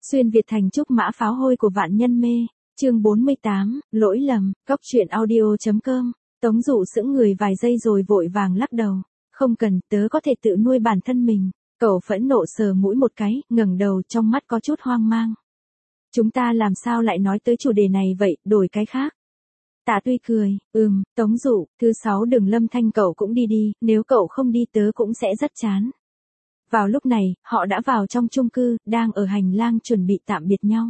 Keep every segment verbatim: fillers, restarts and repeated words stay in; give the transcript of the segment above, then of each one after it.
Xuyên Việt thành trúc mã pháo hôi của vạn nhân mê, chương bốn mươi tám, lỗi lầm, cóc truyện audio.com, Tống Dụ sững người vài giây rồi vội vàng lắc đầu, không cần, tớ có thể tự nuôi bản thân mình. Cậu phẫn nộ sờ mũi một cái, ngẩng đầu trong mắt có chút hoang mang. Chúng ta làm sao lại nói tới chủ đề này vậy, đổi cái khác. Tạ Tuy cười, ừm, Tống Dụ, thứ sáu đường Lâm Thanh cậu cũng đi đi, nếu cậu không đi tớ cũng sẽ rất chán. Vào lúc này, họ đã vào trong chung cư, đang ở hành lang chuẩn bị tạm biệt nhau.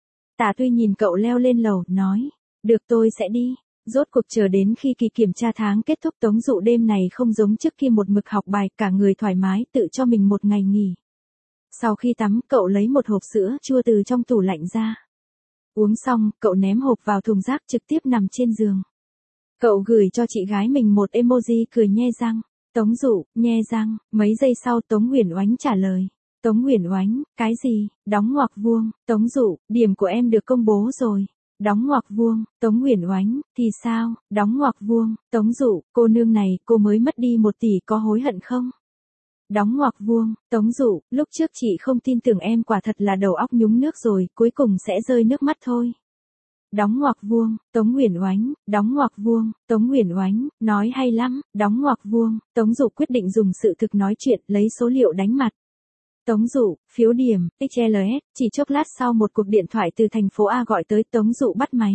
Tạ Tuy nhìn cậu leo lên lầu, nói, được tôi sẽ đi. Rốt cuộc chờ đến khi kỳ kiểm tra tháng kết thúc, Tống Dụ đêm này không giống trước kia một mực học bài, cả người thoải mái tự cho mình một ngày nghỉ. Sau khi tắm, cậu lấy một hộp sữa chua từ trong tủ lạnh ra. Uống xong, cậu ném hộp vào thùng rác trực tiếp nằm trên giường. Cậu gửi cho chị gái mình một emoji cười nhe răng. Tống Dụ, nhe răng, mấy giây sau Tống Uyển Oánh trả lời. Tống Uyển Oánh, cái gì, đóng ngoặc vuông, Tống Dụ, điểm của em được công bố rồi. Đóng ngoặc vuông, Tống Uyển Oánh, thì sao, đóng ngoặc vuông, Tống Dụ, cô nương này, cô mới mất đi một tỷ có hối hận không? Đóng ngoặc vuông, Tống Dụ, lúc trước chị không tin tưởng em, quả thật là đầu óc nhúng nước rồi, cuối cùng sẽ rơi nước mắt thôi. Đóng ngoặc vuông, Tống Uyển Oánh, đóng ngoặc vuông, Tống Uyển Oánh, nói hay lắm, đóng ngoặc vuông, Tống Dụ quyết định dùng sự thực nói chuyện, lấy số liệu đánh mặt. Tống Dụ, phiếu điểm, ích lờ ét, chỉ chốc lát sau một cuộc điện thoại từ thành phố A gọi tới, Tống Dụ bắt máy.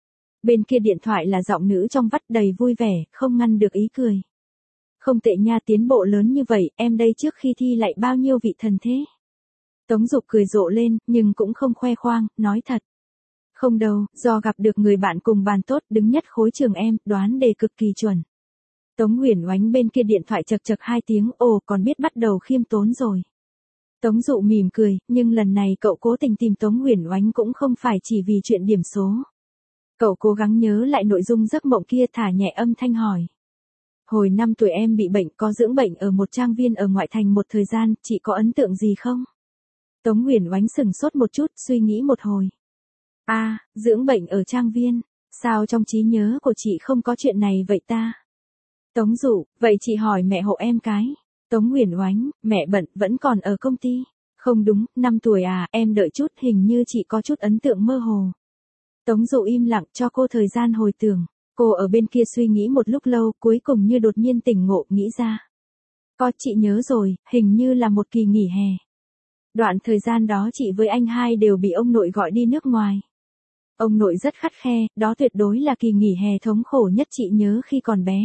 Bên kia điện thoại là giọng nữ trong vắt đầy vui vẻ, không ngăn được ý cười. Không tệ nha, tiến bộ lớn như vậy, em đây trước khi thi lại bao nhiêu vị thần thế. Tống Dụ cười rộ lên, nhưng cũng không khoe khoang, nói thật. Không đâu, do gặp được người bạn cùng bàn tốt, đứng nhất khối trường em, đoán đề cực kỳ chuẩn. Tống Uyển Oánh bên kia điện thoại chật chật hai tiếng, ồ còn biết bắt đầu khiêm tốn rồi. Tống Dụ mỉm cười, nhưng lần này cậu cố tình tìm Tống Uyển Oánh cũng không phải chỉ vì chuyện điểm số. Cậu cố gắng nhớ lại nội dung giấc mộng kia, thả nhẹ âm thanh hỏi. Hồi năm tuổi em bị bệnh, có dưỡng bệnh ở một trang viên ở ngoại thành một thời gian, chị có ấn tượng gì không? Tống Uyển Oánh sừng sốt một chút, suy nghĩ một hồi. A, à, dưỡng bệnh ở trang viên, sao trong trí nhớ của chị không có chuyện này vậy ta? Tống Dụ, vậy chị hỏi mẹ hộ em cái. Tống Uyển Oánh, mẹ bận, vẫn còn ở công ty. Không đúng, năm tuổi à, em đợi chút, hình như chị có chút ấn tượng mơ hồ. Tống Dụ im lặng cho cô thời gian hồi tưởng. Cô ở bên kia suy nghĩ một lúc lâu, cuối cùng như đột nhiên tỉnh ngộ, nghĩ ra. Có, chị nhớ rồi, hình như là một kỳ nghỉ hè. Đoạn thời gian đó chị với anh hai đều bị ông nội gọi đi nước ngoài. Ông nội rất khắt khe, đó tuyệt đối là kỳ nghỉ hè thống khổ nhất chị nhớ khi còn bé.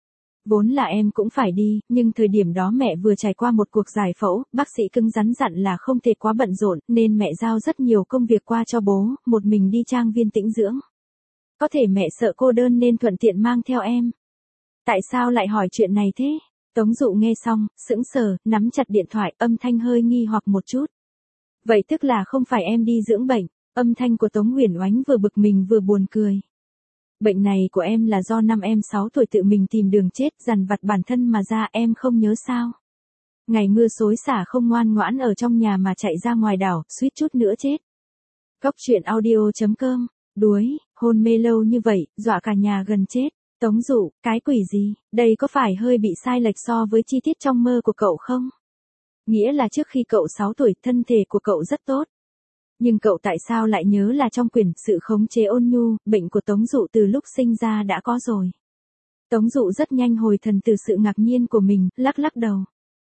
Vốn là em cũng phải đi, nhưng thời điểm đó mẹ vừa trải qua một cuộc giải phẫu, bác sĩ cứng rắn dặn là không thể quá bận rộn, nên mẹ giao rất nhiều công việc qua cho bố, một mình đi trang viên tĩnh dưỡng. Có thể mẹ sợ cô đơn nên thuận tiện mang theo em. Tại sao lại hỏi chuyện này thế? Tống Dụ nghe xong, sững sờ, nắm chặt điện thoại, âm thanh hơi nghi hoặc một chút. Vậy tức là không phải em đi dưỡng bệnh? Âm thanh của Tống Uyển Oánh vừa bực mình vừa buồn cười. Bệnh này của em là do năm em sáu tuổi tự mình tìm đường chết, dằn vặt bản thân mà ra, em không nhớ sao? Ngày mưa xối xả không ngoan ngoãn ở trong nhà mà chạy ra ngoài đảo, suýt chút nữa chết. Cóc truyện audio.com, đuối, hôn mê lâu như vậy, dọa cả nhà gần chết. Tống Dụ, cái quỷ gì, đây có phải hơi bị sai lệch so với chi tiết trong mơ của cậu không? Nghĩa là trước khi cậu sáu tuổi, thân thể của cậu rất tốt. Nhưng cậu tại sao lại nhớ là trong quyển Sự khống chế ôn nhu, bệnh của Tống Dụ từ lúc sinh ra đã có rồi. Tống Dụ rất nhanh hồi thần từ sự ngạc nhiên của mình, lắc lắc đầu.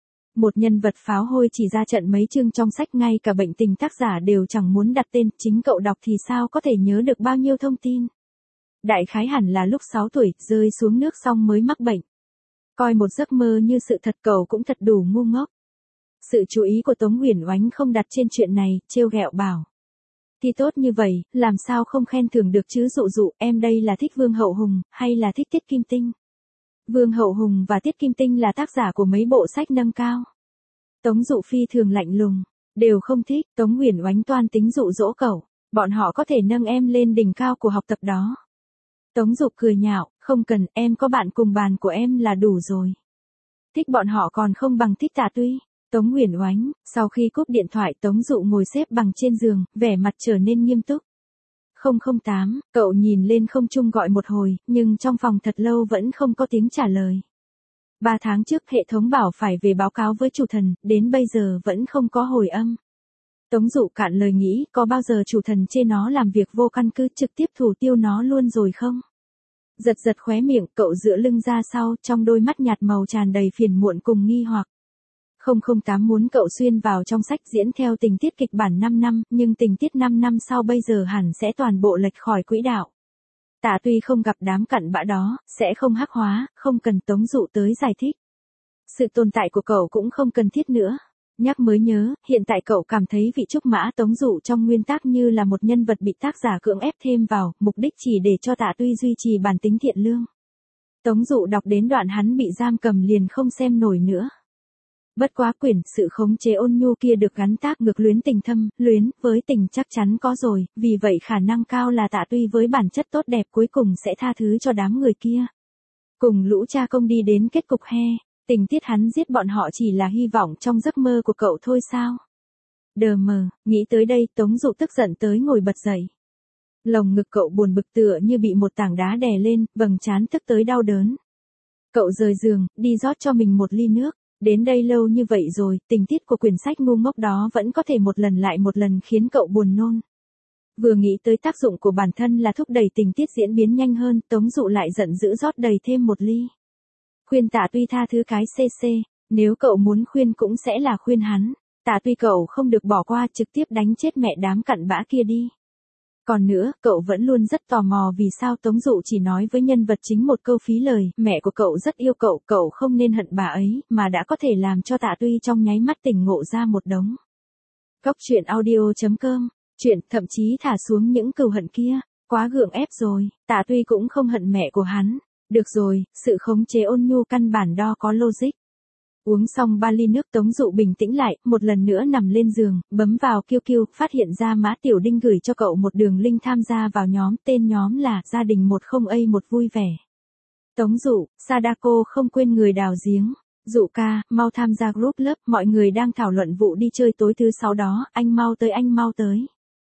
Một nhân vật pháo hôi chỉ ra trận mấy chương trong sách, ngay cả bệnh tình tác giả đều chẳng muốn đặt tên, chính cậu đọc thì sao có thể nhớ được bao nhiêu thông tin. Đại khái hẳn là lúc sáu tuổi, rơi xuống nước xong mới mắc bệnh. Coi một giấc mơ như sự thật, cậu cũng thật đủ ngu ngốc. Sự chú ý của Tống Uyển Oánh không đặt trên chuyện này, trêu ghẹo bảo. Thì tốt như vậy, làm sao không khen thưởng được chứ? Dụ Dụ, em đây là thích Vương Hậu Hùng, hay là thích Tiết Kim Tinh? Vương Hậu Hùng và Tiết Kim Tinh là tác giả của mấy bộ sách nâng cao. Tống Dụ phi thường lạnh lùng, đều không thích. Tống Uyển Oánh toan tính dụ dỗ cậu, bọn họ có thể nâng em lên đỉnh cao của học tập đó. Tống Dụ cười nhạo, không cần, em có bạn cùng bàn của em là đủ rồi. Thích bọn họ còn không bằng thích Tạ Tuy. Tống Uyển Oánh, sau khi cúp điện thoại, Tống Dụ ngồi xếp bằng trên giường, vẻ mặt trở nên nghiêm túc. không không tám, cậu nhìn lên không trung gọi một hồi, nhưng trong phòng thật lâu vẫn không có tiếng trả lời. Ba tháng trước hệ thống bảo phải về báo cáo với chủ thần, đến bây giờ vẫn không có hồi âm. Tống Dụ cạn lời nghĩ, có bao giờ chủ thần chê nó làm việc vô căn cứ trực tiếp thủ tiêu nó luôn rồi không? Giật giật khóe miệng, cậu dựa lưng ra sau, trong đôi mắt nhạt màu tràn đầy phiền muộn cùng nghi hoặc. không không tám muốn cậu xuyên vào trong sách diễn theo tình tiết kịch bản năm năm, nhưng tình tiết năm năm sau bây giờ hẳn sẽ toàn bộ lệch khỏi quỹ đạo. Tạ Tuy không gặp đám cặn bã đó, sẽ không hắc hóa, không cần Tống Dụ tới giải thích. Sự tồn tại của cậu cũng không cần thiết nữa. Nhắc mới nhớ, hiện tại cậu cảm thấy vị trúc mã Tống Dụ trong nguyên tác như là một nhân vật bị tác giả cưỡng ép thêm vào, mục đích chỉ để cho Tạ Tuy duy trì bản tính thiện lương. Tống Dụ đọc đến đoạn hắn bị giam cầm liền không xem nổi nữa. Bất quá quyển sự khống chế ôn nhu kia được gắn tác ngược luyến tình thâm, luyến với tình chắc chắn có rồi, vì vậy khả năng cao là Tạ Tuy với bản chất tốt đẹp cuối cùng sẽ tha thứ cho đám người kia. Cùng lũ cha công đi đến kết cục he, tình tiết hắn giết bọn họ chỉ là hy vọng trong giấc mơ của cậu thôi sao? Đờ mờ, nghĩ tới đây Tống Dụ tức giận tới ngồi bật dậy. Lồng ngực cậu buồn bực tựa như bị một tảng đá đè lên, vầng trán tức tới đau đớn. Cậu rời giường, đi rót cho mình một ly nước. Đến đây lâu như vậy rồi, tình tiết của quyển sách ngu ngốc đó vẫn có thể một lần lại một lần khiến cậu buồn nôn. Vừa nghĩ tới tác dụng của bản thân là thúc đẩy tình tiết diễn biến nhanh hơn, Tống Dụ lại giận dữ rót đầy thêm một ly. Khuyên Tạ Tuy tha thứ cái cc, nếu cậu muốn khuyên cũng sẽ là khuyên hắn. Tạ Tuy cậu không được bỏ qua, trực tiếp đánh chết mẹ đám cặn bã kia đi. Còn nữa, cậu vẫn luôn rất tò mò vì sao Tống Dụ chỉ nói với nhân vật chính một câu phí lời, mẹ của cậu rất yêu cậu, cậu không nên hận bà ấy, mà đã có thể làm cho Tạ Tuy trong nháy mắt tỉnh ngộ ra một đống. Cóc truyện audio chấm com, chuyện thậm chí thả xuống những cừu hận kia, quá gượng ép rồi, Tạ Tuy cũng không hận mẹ của hắn. Được rồi, sự khống chế ôn nhu căn bản đo có logic. Uống xong ba ly nước Tống Dụ bình tĩnh lại, một lần nữa nằm lên giường, bấm vào Q Q, phát hiện ra Mã Tiểu Đinh gửi cho cậu một đường link tham gia vào nhóm, tên nhóm là Gia đình một không A một vui vẻ. Tống Dụ, Sadako không quên người đào giếng. Dụ ca, mau tham gia group lớp, mọi người đang thảo luận vụ đi chơi tối thứ sáu đó, anh mau tới anh mau tới.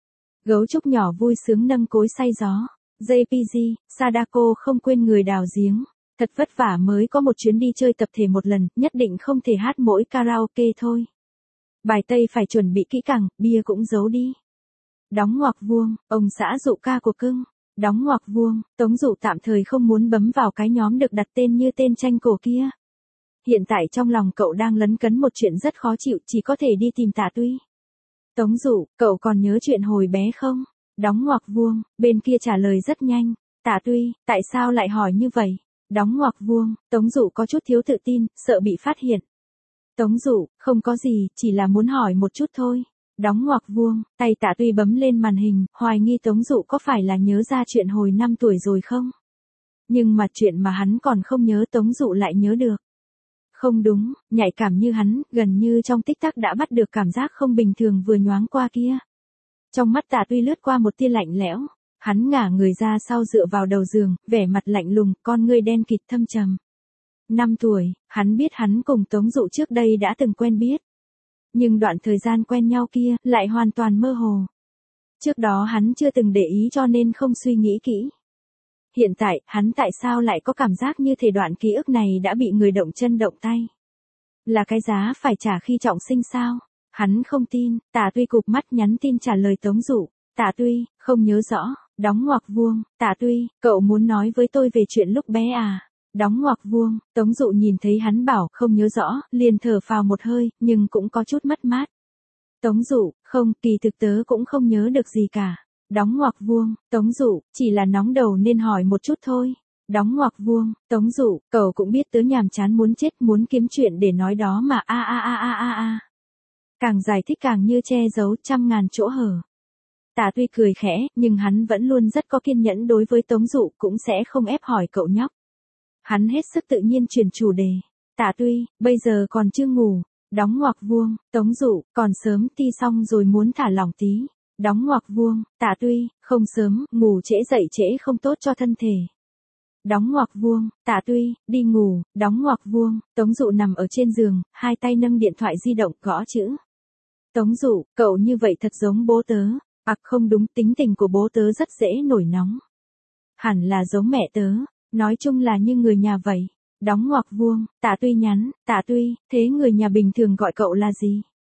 Gấu trúc nhỏ vui sướng nâng cối say gió. gi pê giê, Sadako không quên người đào giếng. Thật vất vả mới có một chuyến đi chơi tập thể một lần, nhất định không thể hát mỗi karaoke thôi. Bài tây phải chuẩn bị kỹ càng, bia cũng giấu đi. Đóng ngoặc vuông, ông xã Dụ ca của cưng. Đóng ngoặc vuông, Tống Dụ tạm thời không muốn bấm vào cái nhóm được đặt tên như tên tranh cổ kia. Hiện tại trong lòng cậu đang lấn cấn một chuyện rất khó chịu, chỉ có thể đi tìm Tạ Tuy. Tống Dụ, cậu còn nhớ chuyện hồi bé không? Đóng ngoặc vuông, bên kia trả lời rất nhanh. Tạ Tuy, tại sao lại hỏi như vậy? Đóng ngoặc vuông, Tống Dụ có chút thiếu tự tin, sợ bị phát hiện. Tống Dụ, không có gì, chỉ là muốn hỏi một chút thôi. Đóng ngoặc vuông, tay Tạ Tuy bấm lên màn hình, hoài nghi Tống Dụ có phải là nhớ ra chuyện hồi năm tuổi rồi không? Nhưng mà chuyện mà hắn còn không nhớ Tống Dụ lại nhớ được. Không đúng, nhạy cảm như hắn, gần như trong tích tắc đã bắt được cảm giác không bình thường vừa nhoáng qua kia. Trong mắt Tạ Tuy lướt qua một tia lạnh lẽo, hắn ngả người ra sau dựa vào đầu giường, vẻ mặt lạnh lùng, con ngươi đen kịt thâm trầm. Năm tuổi, hắn biết hắn cùng Tống Dụ trước đây đã từng quen biết. Nhưng đoạn thời gian quen nhau kia, lại hoàn toàn mơ hồ. Trước đó hắn chưa từng để ý cho nên không suy nghĩ kỹ. Hiện tại, hắn tại sao lại có cảm giác như thể đoạn ký ức này đã bị người động chân động tay? Là cái giá phải trả khi trọng sinh sao? Hắn không tin, Tạ Tuy cụp mắt nhắn tin trả lời Tống Dụ. Tạ Tuy, không nhớ rõ, đóng ngoặc vuông, Tạ Tuy, cậu muốn nói với tôi về chuyện lúc bé à? Đóng ngoặc vuông, Tống Dụ nhìn thấy hắn bảo không nhớ rõ, liền thở phào một hơi, nhưng cũng có chút mất mát. Tống Dụ, không, kỳ thực tớ cũng không nhớ được gì cả. Đóng ngoặc vuông, Tống Dụ, chỉ là nóng đầu nên hỏi một chút thôi. Đóng ngoặc vuông, Tống Dụ, cậu cũng biết tớ nhàm chán muốn chết, muốn kiếm chuyện để nói đó mà a a a a a a. Càng giải thích càng như che giấu trăm ngàn chỗ hở. Tạ Tuy cười khẽ, nhưng hắn vẫn luôn rất có kiên nhẫn đối với Tống Dụ, cũng sẽ không ép hỏi cậu nhóc. Hắn hết sức tự nhiên chuyển chủ đề. Tạ Tuy, bây giờ còn chưa ngủ. Đóng ngoặc vuông, Tống Dụ, còn sớm, thi xong rồi muốn thả lỏng tí. Đóng ngoặc vuông, Tạ Tuy, không sớm, ngủ trễ dậy trễ không tốt cho thân thể. Đóng ngoặc vuông, Tạ Tuy, đi ngủ. Đóng ngoặc vuông, Tống Dụ nằm ở trên giường, hai tay nâng điện thoại di động gõ chữ. Tống Dụ, cậu như vậy thật giống bố tớ. À không đúng, tính tình của bố tớ rất dễ nổi nóng. Hẳn là giống mẹ tớ, nói chung là như người nhà vậy. Đóng ngoặc vuông, Tạ Tuy nhắn, Tạ Tuy, thế người nhà bình thường gọi cậu là gì?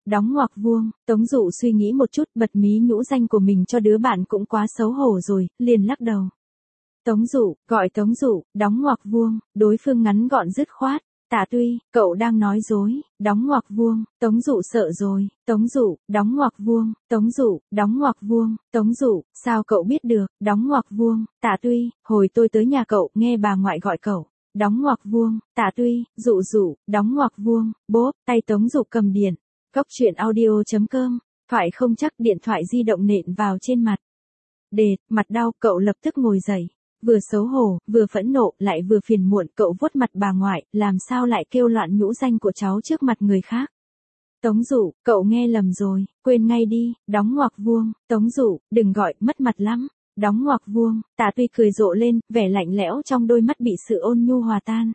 Đóng ngoặc vuông, Tống Dụ suy nghĩ một chút, bật mí nhũ danh của mình cho đứa bạn cũng quá xấu hổ rồi, liền lắc đầu. Tống Dụ, gọi Tống Dụ, đóng ngoặc vuông, đối phương ngắn gọn dứt khoát. Tạ Tuy, cậu đang nói dối, đóng ngoặc vuông, Tống Dụ sợ rồi, Tống Dụ, đóng ngoặc vuông, Tống Dụ, đóng ngoặc vuông, Tống Dụ, sao cậu biết được, đóng ngoặc vuông, Tạ Tuy, hồi tôi tới nhà cậu, nghe bà ngoại gọi cậu, đóng ngoặc vuông, Tạ Tuy, Dụ Dụ, đóng ngoặc vuông, bốp, tay Tống Dụ cầm điện, góc chuyện audio.com, thoại không chắc điện thoại di động nện vào trên mặt. Đệt, mặt đau, cậu lập tức ngồi dậy. Vừa xấu hổ, vừa phẫn nộ, lại vừa phiền muộn, cậu vuốt mặt bà ngoại, làm sao lại kêu loạn nhũ danh của cháu trước mặt người khác. Tống Dụ, cậu nghe lầm rồi, quên ngay đi, đóng ngoặc vuông, Tống Dụ, đừng gọi, mất mặt lắm, đóng ngoặc vuông, Tạ Tuy cười rộ lên, vẻ lạnh lẽo trong đôi mắt bị sự ôn nhu hòa tan.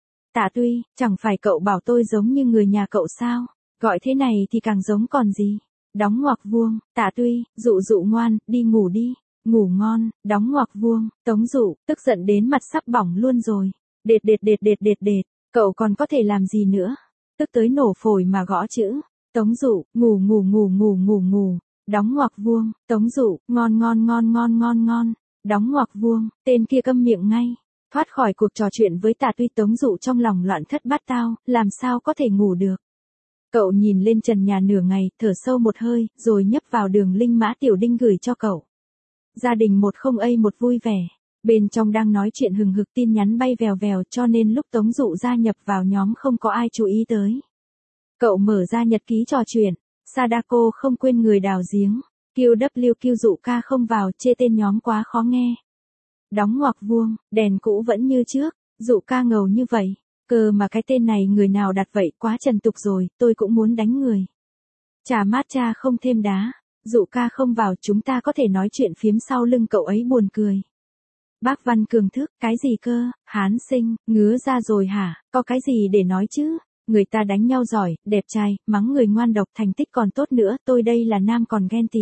Tạ Tuy, chẳng phải cậu bảo tôi giống như người nhà cậu sao, gọi thế này thì càng giống còn gì. Đóng ngoặc vuông, Tạ Tuy, Dụ Dụ ngoan, đi ngủ đi. Ngủ ngon, đóng ngoặc vuông, Tống Dụ, tức giận đến mặt sắp bỏng luôn rồi. Đệt đệt đệt đệt đệt đệt, cậu còn có thể làm gì nữa? Tức tới nổ phổi mà gõ chữ. Tống Dụ, ngủ ngủ ngủ ngủ ngủ ngủ, đóng ngoặc vuông, Tống Dụ, ngon ngon ngon ngon ngon ngon, đóng ngoặc vuông, tên kia câm miệng ngay. Thoát khỏi cuộc trò chuyện với Tạ Tuy, Tống Dụ trong lòng loạn thất bát tao, làm sao có thể ngủ được. Cậu nhìn lên trần nhà nửa ngày, thở sâu một hơi, rồi nhấp vào đường link Mã Tiểu Đinh gửi cho cậu. Gia đình một không a một vui vẻ. Bên trong đang nói chuyện hừng hực, tin nhắn bay vèo vèo, cho nên lúc Tống Dụ gia nhập vào nhóm không có ai chú ý tới. Cậu mở ra nhật ký trò chuyện. Sadako không quên người đào giếng. Q W Q Dụ ca không vào, chê tên nhóm quá khó nghe. Đóng ngoặc vuông, đèn cũ vẫn như trước. Dụ ca ngầu như vậy. Cơ mà cái tên này người nào đặt vậy, quá trần tục rồi, tôi cũng muốn đánh người. Trà mát cha không thêm đá. Dụ ca không vào, chúng ta có thể nói chuyện phiếm sau lưng cậu ấy, buồn cười. Bác Văn Cường thức, cái gì cơ, hán sinh, ngứa ra rồi hả, có cái gì để nói chứ, người ta đánh nhau giỏi, đẹp trai, mắng người ngoan độc, thành tích còn tốt nữa, tôi đây là nam còn ghen tị.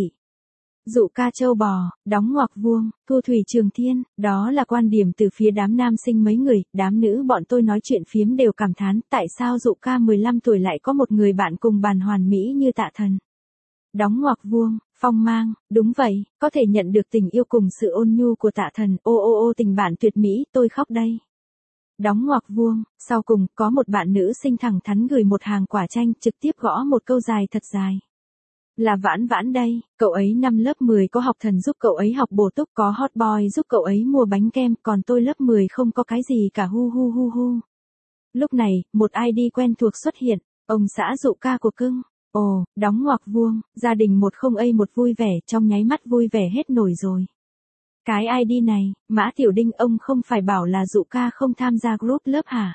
Dụ ca châu bò, đóng ngoặc vuông, Thu Thủy Trường Thiên, đó là quan điểm từ phía đám nam sinh mấy người, đám nữ bọn tôi nói chuyện phiếm đều cảm thán, tại sao Dụ ca mười lăm tuổi lại có một người bạn cùng bàn hoàn mỹ như Tạ Thần. Đóng ngoặc vuông, Phong Mang, đúng vậy, có thể nhận được tình yêu cùng sự ôn nhu của Tạ Thần, ô ô ô tình bạn tuyệt mỹ, tôi khóc đây. Đóng ngoặc vuông, sau cùng, có một bạn nữ sinh thẳng thắn gửi một hàng quả chanh, trực tiếp gõ một câu dài thật dài. Là Vãn Vãn đây, cậu ấy năm lớp mười có học thần giúp cậu ấy học bổ túc, có hot boy giúp cậu ấy mua bánh kem, còn tôi lớp mười không có cái gì cả, hu hu hu hu. Lúc này, một i đê quen thuộc xuất hiện, ông xã Dụ ca của cưng. Ồ, đóng ngoặc vuông, gia đình một không a một vui vẻ, trong nháy mắt vui vẻ hết nổi rồi. Cái i đê này, Mã Tiểu Đinh, ông không phải bảo là Dụ ca không tham gia group lớp hả?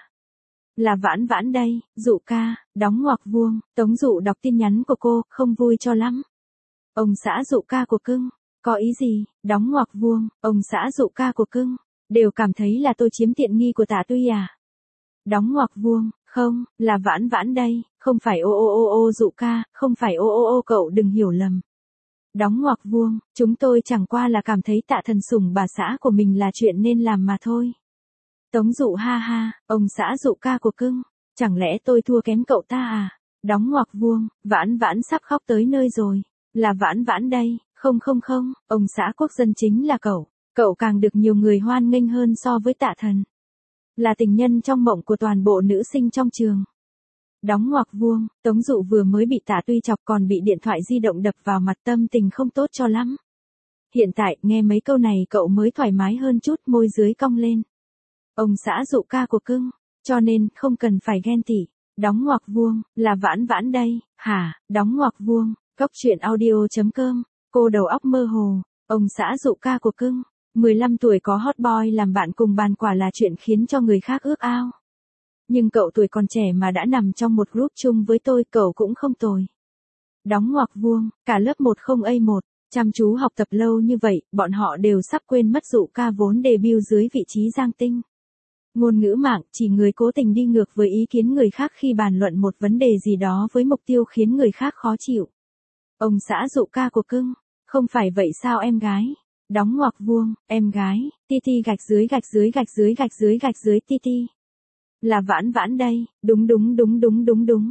Là Vãn Vãn đây, Dụ ca, đóng ngoặc vuông, Tống Dụ đọc tin nhắn của cô, không vui cho lắm. Ông xã Dụ ca của cưng, có ý gì, đóng ngoặc vuông, ông xã Dụ ca của cưng, đều cảm thấy là tôi chiếm tiện nghi của Tạ Tuy à? Đóng ngoặc vuông, không, là Vãn Vãn đây, không phải ô ô ô ô Dụ ca, không phải ô ô ô cậu đừng hiểu lầm. Đóng ngoặc vuông, chúng tôi chẳng qua là cảm thấy Tạ Thần sủng bà xã của mình là chuyện nên làm mà thôi. Tống Dụ ha ha, ông xã Dụ ca của cưng, chẳng lẽ tôi thua kém cậu ta à? Đóng ngoặc vuông, Vãn Vãn sắp khóc tới nơi rồi. Là Vãn Vãn đây, không không không, ông xã Quốc Dân chính là cậu, cậu càng được nhiều người hoan nghênh hơn so với Tạ Thần. Là tình nhân trong mộng của toàn bộ nữ sinh trong trường. Đóng ngoặc vuông, Tống Dụ vừa mới bị Tạ Tuy chọc còn bị điện thoại di động đập vào mặt, tâm tình không tốt cho lắm. Hiện tại, nghe mấy câu này cậu mới thoải mái hơn chút, môi dưới cong lên. Ông xã Dụ ca của cưng, cho nên, không cần phải ghen tị. Đóng ngoặc vuông, là Vãn Vãn đây, hả, đóng ngoặc vuông, góc chuyện audio.com, cô đầu óc mơ hồ, ông xã Dụ ca của cưng. mười lăm tuổi có hot boy làm bạn cùng bàn, quả là chuyện khiến cho người khác ước ao. Nhưng cậu tuổi còn trẻ mà đã nằm trong một group chung với tôi, cậu cũng không tồi. Đóng ngoặc vuông, cả lớp một không a một, chăm chú học tập lâu như vậy, bọn họ đều sắp quên mất Dụ ca vốn debut dưới vị trí Giang Tinh. Ngôn ngữ mạng, chỉ người cố tình đi ngược với ý kiến người khác khi bàn luận một vấn đề gì đó với mục tiêu khiến người khác khó chịu. Ông xã Dụ ca của cưng, không phải vậy sao em gái? Đóng ngoặc vuông, em gái, ti ti gạch dưới gạch dưới gạch dưới gạch dưới gạch dưới ti ti. Là Vãn Vãn đây, đúng đúng đúng đúng đúng đúng.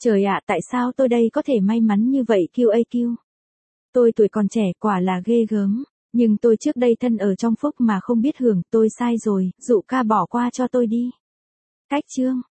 Trời ạ, tại sao tôi đây có thể may mắn như vậy quy a quy? Tôi tuổi còn trẻ quả là ghê gớm. Nhưng tôi trước đây thân ở trong phúc mà không biết hưởng, tôi sai rồi, dụ ca bỏ qua cho tôi đi. Cách chương.